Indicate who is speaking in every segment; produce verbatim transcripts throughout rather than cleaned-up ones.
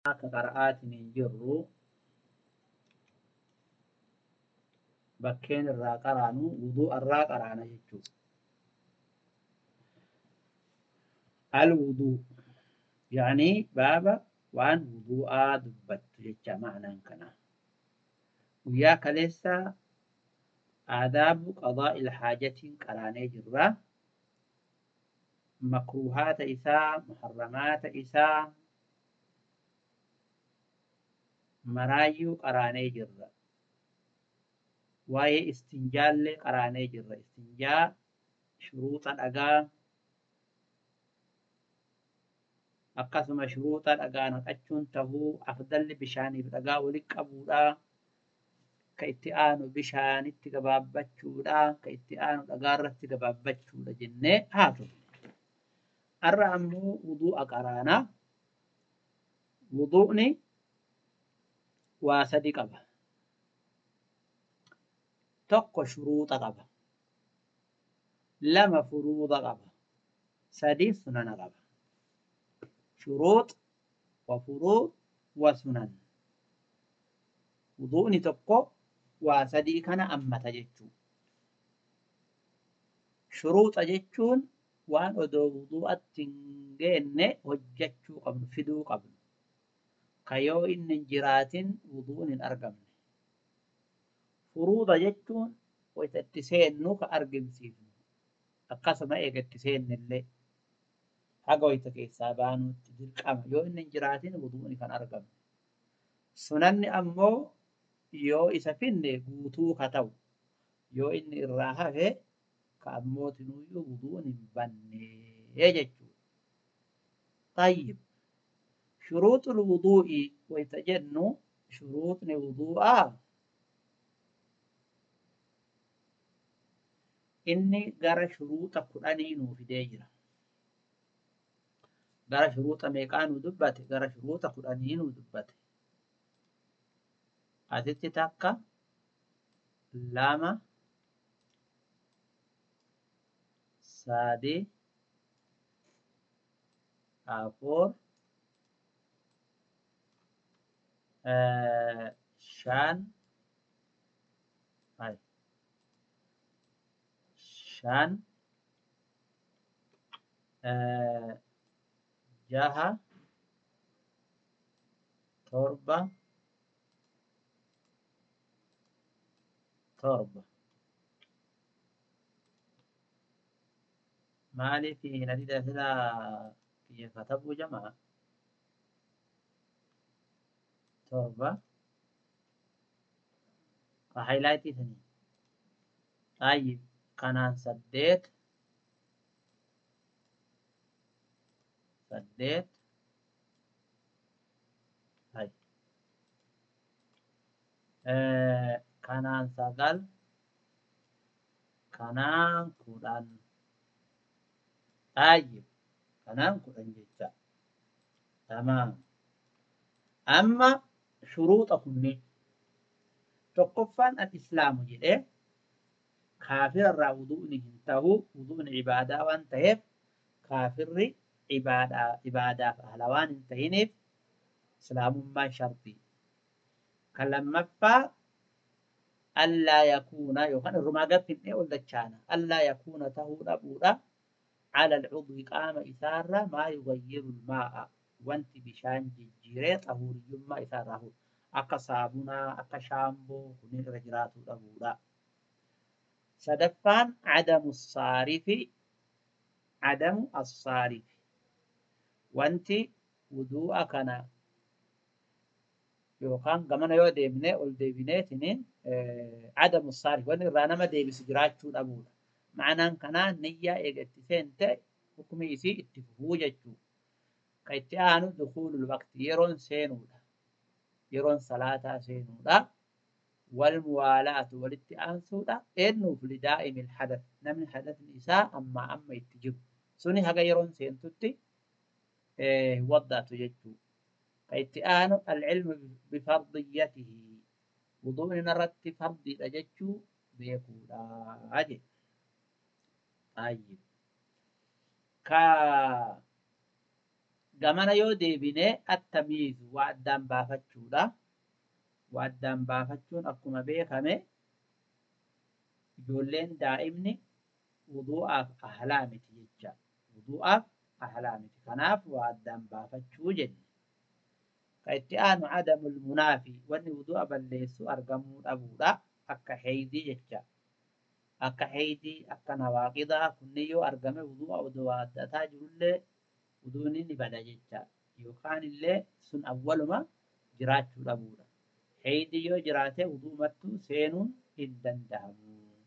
Speaker 1: كقراءات جرو بكين الرا قرانو وضوء الرا قرانا يجو الوضوء يعني بابا وان وضوء دبت يجا معنى كنا ويا كليسا آداب قضاء الحاجة قراني جرا مكروهات إساء محرمات إساء مرايو قراني جرا واي استنجال قراني جرا استنجاء شروط الأقام akkasuma shuruuxa dhagaa naqachuun tahuu afdalli bishaaniif dhagaa walitti qabuudha ka itti aanu bishaanitti gabaabbachuudha ka itti aanu dhagaarratti gabaabbachuudha jennee haa turre arra ammoo wuduu'a qaraana wuduu'ni waa sadi qaba tokko shuruuxa qaba lama furuuda qaba sadi sunana qaba شروط وفروض وسنن وضوءني تقو وسدي كان أما تجتشو شروط أجتشون وان أدو وضوء التنجين وجتشو قبل فدو قبل كيو إن جرات وضوء الأرقم فروض أجتشون ويتتسين نوك أرقم سيفن أقسم إيك التسين اللي haga wayta keessaa baanuutti dirqama yoo inni hin jiraatin wuduu'ni kan argamu sunanni ammoo yoo isa finne guutuu ka ta'u yoo inni irraa hafe ka ammootinuyyuu wuduu'n hin bannee jechuudha tayyib shuruuxul wuduu'i wayta jennu shuruuxni wuduu'aa inni gara shuruuxa kudhanii nuu fidee jira gara shuruuxa meeqaa nu dubbate gara shuruuxa kudhanii nu dubbate asitti takka lama sadii afur shan shan jaha torba torba maaliif nadida sila kiyyafatabuu jamaa torba ka haylaayitii sanii tayyib kanaan saddeet saddeet hay kanaan sagal kanaan kudhan tayyib kanaan kudhan jecha tamaam amma shuruuxa kunniin tokkoffaan al-islaamu jedhee kaafira irraa wuduu'ni hin ta'u wuduu'ni ibaadaa waan ta'eef kaafirri ibaadaaf ahla waan hin ta'iniif islaamummaan shartii kan lammaffaa allaa yakuuna yookaan irrumaa gaffin ol dachaana allaa yakuuna tahuu dhabuudha ala alcudwi qaama isaarra maa yugayyiru lmaa'a wanti bishaan jijjiiree xahuuriyyummaa isaarraa hu akka saabunaa akka shaamboo kunin irra jiraatuu dhabuudha sadaffaan cadamu saarifi cadamu assaarifi wanti wuduu'a kana yookaan gamana yoo deemne ol deebineetiniin cadamu saarif wanni irraa nama deebisu jiraachuu dhabuudha ma'anaan kanaa niyyaa eega itti seente hukmi isii itti fufuu jechuu ka itti aanu dukuulul waqti yeroon seenuudha yeroon salaataa seenuudha wal muwaalaatu walitti aansuudha eennuuf lidaa'imil hadath namni hadatni isaa amma amma itti jiru suni haga yeroon seentutti waddaatu jechuu ka itti aanu alcilmu bifardiyatihi wuduu'ni narratti fardiidha jechuu beekuudha jedhe طيب ka gamana yoo deebine attamiizu waa addaan baafachuudha. Waa addaan baafachuun akkuma beekame ijoolleen daa'imni wudu'aaf ahlaa miti jecha. Wudu'aaf ahlaa miti. Kanaaf waa addaan baafachuu jenne. Ka itti aanu adamul munaafi wanni wudu'a balleessu argamuu dhabuudha. Akka heeydii jecha. Akka heeydii akka nawaaqidaa kunni yoo argame wudu'a odoo waaddataa jirullee wuduun ni bada jecha. Yookaan illee sun awwaluma jiraachuu dhabuudha. Heeydii yoo jiraate wudu'umattuu seenuun hin danda'amu.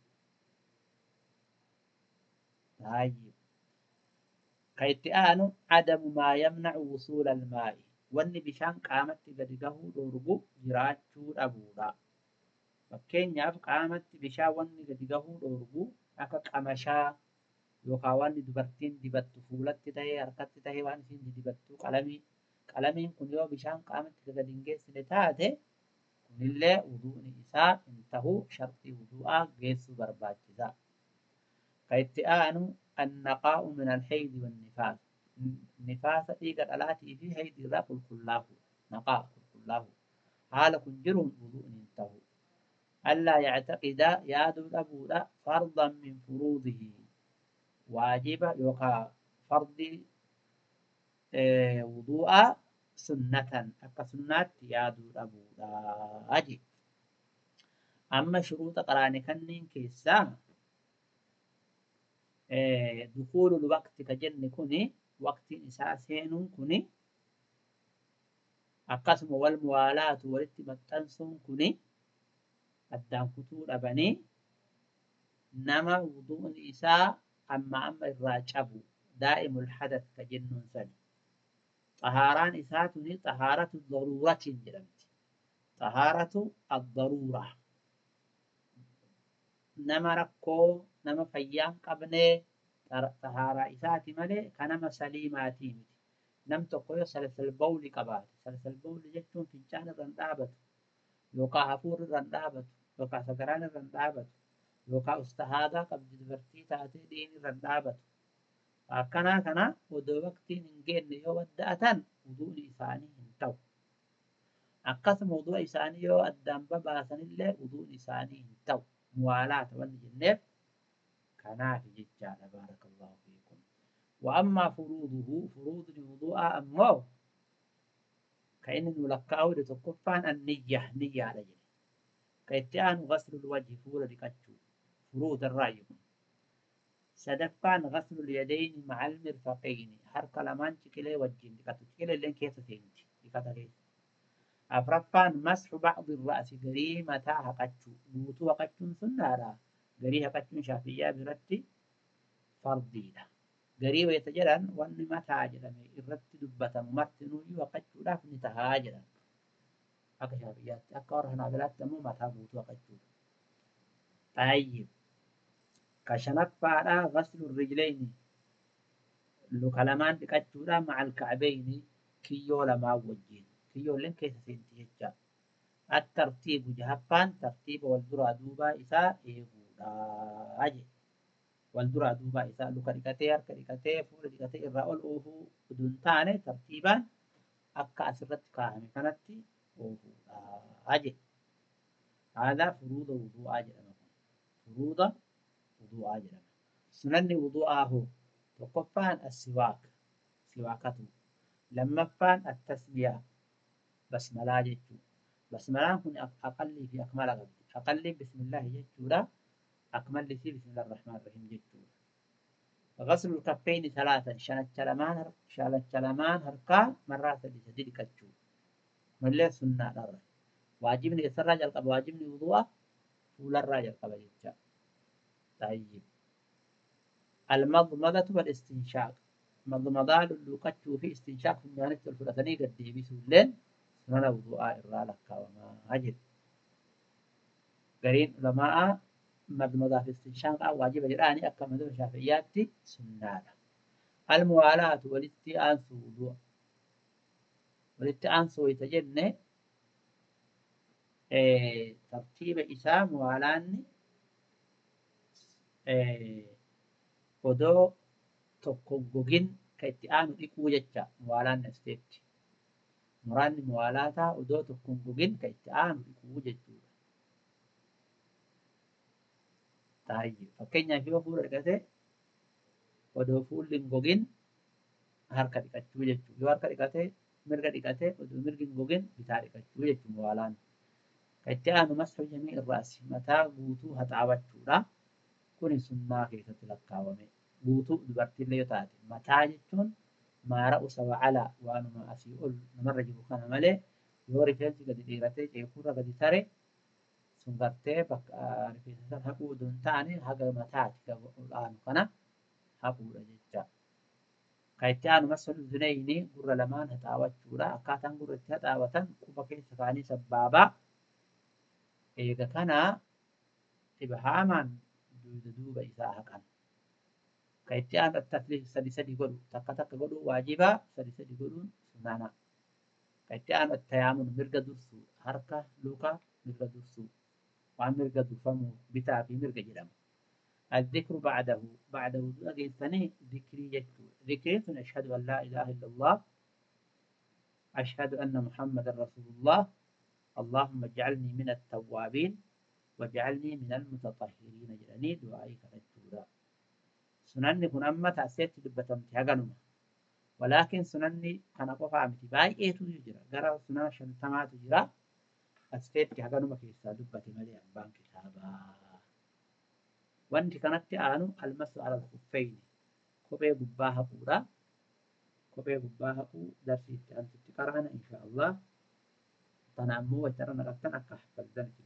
Speaker 1: طيب كيتي آنو عدم ما يمنع وصول الماء واني بشان قامت قدقه دورقو جراچو أبودا فكين ياف قامت بشا واني قدقه دورقو أكا قمشا يوكا واني دبرتين دبتو فولت تتهي أركت تتهي واني سين دبتو قلمي قلمين كن يو بشان قامت قدقه سنتاته كن اللي وضوء إساء انتهو شرطي وضوءا قيسو برباجزا كيتي آنو النقاء من الحيض والنفاس نفاس إيقا الآتي في حيض الرقل كله نقاء كله حال كنجرهم وضوء انتهوا ألا يعتقد ياد الأبودا فرضا من فروضه واجب يقع فرض اه وضوء سنة أكا سنة ياد الأبودا أجي أما شروط قراني كنين كيسا دخول الوقت كجن كوني وقت إساسين كوني القسم والموالاة والاتمتنسون كوني الدان كتور أبني نما وضوء إساء أما أما الراجب دائم الحدث كجن سن طهاران إساتني طهارة الضرورة جرمت طهارة الضرورة نما ركو نما فيان قبنه طهارة إساتي ملي كنما سليماتي متي نم تقوي سلسل بول قبات سلسل بول جتون في جان الرندابت يوكا حفور الرندابت يوكا سكران الرندابت يوكا استهادا قبل دبرتي تاتي دين الرندابت فكنا كنا ودو وقتي ننجين يو ودأتن وضوء إساني انتو أقسم وضوء إساني يو الدنب باسن اللي وضوء إساني انتو موالاة والجنب كنا في ججال بارك الله فيكم وأما فروضه فروض الوضوء أمه كأن نلقاه لتقفان النية نية على جنب كيتيان غسل الوجه فورة لكتشو فروض الرأي سدفان غسل اليدين مع المرفقين حركة لمان شكله وجين لكتو شكله اللين كيسة سينتي لكتو أفرفان مسح بعض الرأس قريمة هقتشو بوتو هقتشو سنارا قريها هقتشو شافية برتي فرضينا قريبا يتجرن وان ما تاجرن الرتي دبتا ممتنو يوقتشو لا فني تهاجرن أكا شافيات أكا ورهنا بلات مو ما تابوتو هقتشو طيب كشنف فارا غسل الرجلين لو كلمان تكتشو مع الكعبين كيو لما وجين كيو لين كيس سنتيجا الترتيب جهفان ترتيب والدرا دوبا إساء إيهودا أجي والدرا دوبا إساء لو كاريكاتير كاريكاتير فور كاريكاتير الرأول أوهو بدون تاني ترتيبا أكا أسرت كاهمي كانتي أوهودا أجي هذا فروض وضوء أجي فروض وضوء أجي سنن وضوء أهو وقفان السواك سواكته لما فان التسبيح بسملة جتو بسملة كن أقل في أكمل غد أقل بسم الله جتو لا أكمل في بسم الله الرحمن الرحيم جتو غسل الكفين ثلاثا شان الكلمان شان الكلمان هركا مرات بسديد كتشو ملة سنة الرجل واجبني يسر رجل قبل واجبني وضوء ولا الرجل قبل جتشا طيب المضمضة والاستنشاق مضمضة للوقت في استنشاق في مانك الفلسطيني قد يبيسوا اللين سنن وضوء الرالك وما أجل قرين علماء مضمضة في استنشاق واجب جراني أكا مذهب الشافعيات سنة الموالاة والاستئانس وضوء والاستئانس ويتجنى اه ترتيب إساء موالاني اه ودو tokko gogin كايتي آنو إكو جتشا موالان نستيتي مراني موالاتا ودوتو كنقوغين كايتي آنو إكو جتشا طيب فكينيا في وفور ركته ودو فول لنقوغين harka dhiqachuu jechuudha. Yoo harka dhiqatee mirga dhiqatee oduu mirgi hin gogin bitaa dhiqachuu jechuudha muwaalaan. Kan itti aanu masxuu jamii irraasi mataa guutuu haxaawachuudha. Kuni sunnaa keessatti lakkaawame. Guutuu dubartiillee yoo taate mataa jechuun maara'u saba alaa waanuma asii ol namarra jiru kana malee yoo rifeensi gadi dheeratee ceekurra gadi tare sun gartee bakka rifeensa sana haquu oduu hin taane haga mataati gaba olaanu kana haquudha jecha. Kan itti aanu masxul uzunayni gurra lamaan haxaawachuudha. Akkaataan gurra itti haxaawatan quba keessa kaanii sabbaabaa. Eega kana ibhaamaan duuba duuba isaa haqan. Kan itti aanu at-tasliis sadi sadi godhu takka takka godhu waajibaa sadi sadi godhuun sunnaana. Kan itti aanu at-tayaamun mirga dursuu harka luka mirga dursuu waan mirga durfamu bitaa fi mirga jedhama. الذكر بعده بعد وضوء الثاني ذكري يكتب ذكري أشهد أن لا إله إلا الله أشهد أن محمد رسول الله اللهم اجعلني من التوابين واجعلني من المتطهرين جلني دعائك الجورا سنني كن أما تأسيت دبتم تهجنما ولكن سنني أنا قفا متباي إيه تجرا جرا سنن شنتما تجرا أسيت تهجنما في دبتي مليان بان كتابا wanti kanatti aanu almasu ala al-khuffayni kophee gubbaa haquudha. Kophee gubbaa haquu darsiitti ansitti qara'ana insha Allah. Tana ammoo wacharra naqattan akka haffaltan